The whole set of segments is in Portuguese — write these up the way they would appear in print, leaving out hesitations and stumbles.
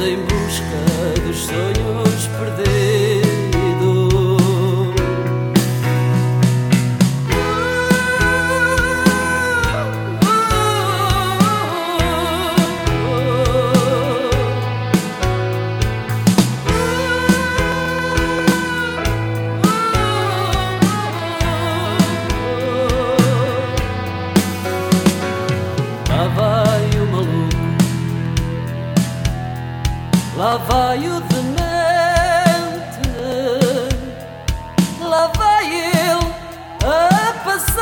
em busca dos sonhos perdidos. Lá vai o maluco, lá vai o demente, lá vai ele a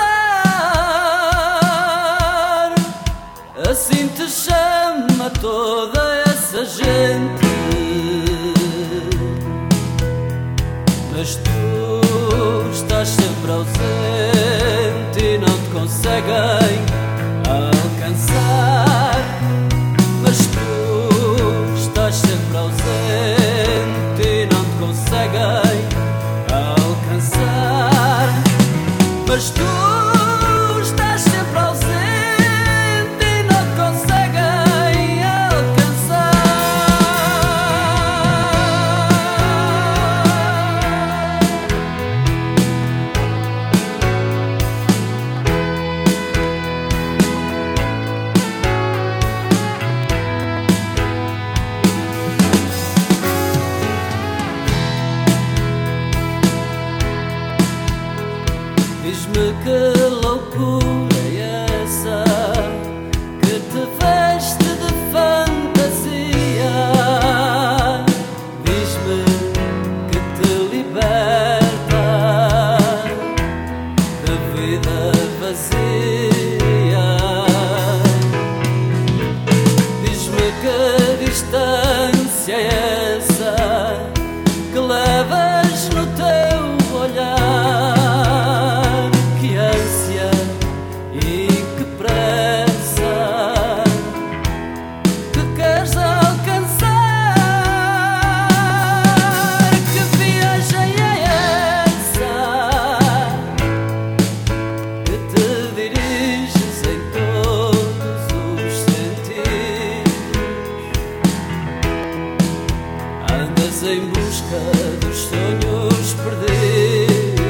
passar. Assim te chama toda essa gente, mas tu estás sempre ausente e não te conseguem alcançar. Mas tu estás sempre ausente e não te conseguem alcançar. Mas tu estás sempre ausente e não te conseguem alcançar. Diz-me que loucura é essa que te veste de fantasia. Diz-me que te liberta da vida vazia. Diz-me que distância é essa que levas no teu olhar. Em busca dos sonhos perdidos.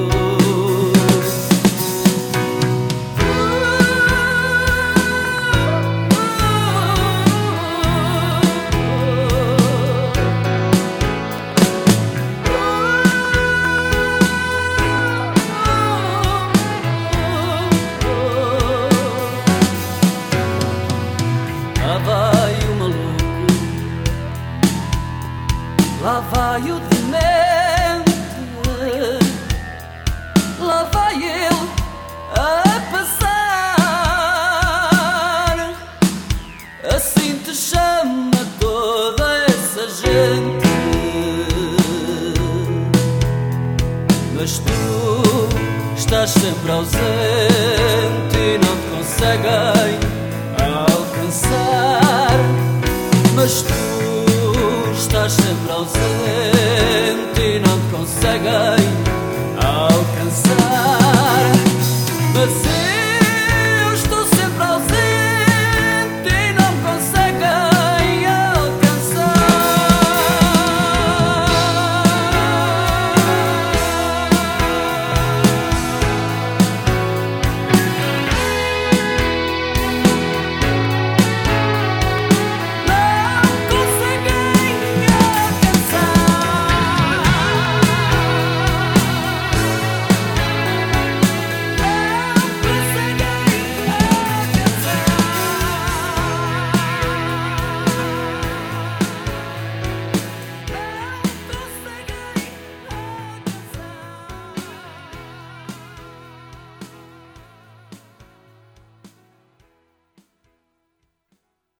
Lá vai o maluco, lá vai o demente, lá vai ele a passar. Assim te chama toda essa gente, mas tu estás sempre ausente e não te conseguem alcançar. Mas tu estás sempre ausente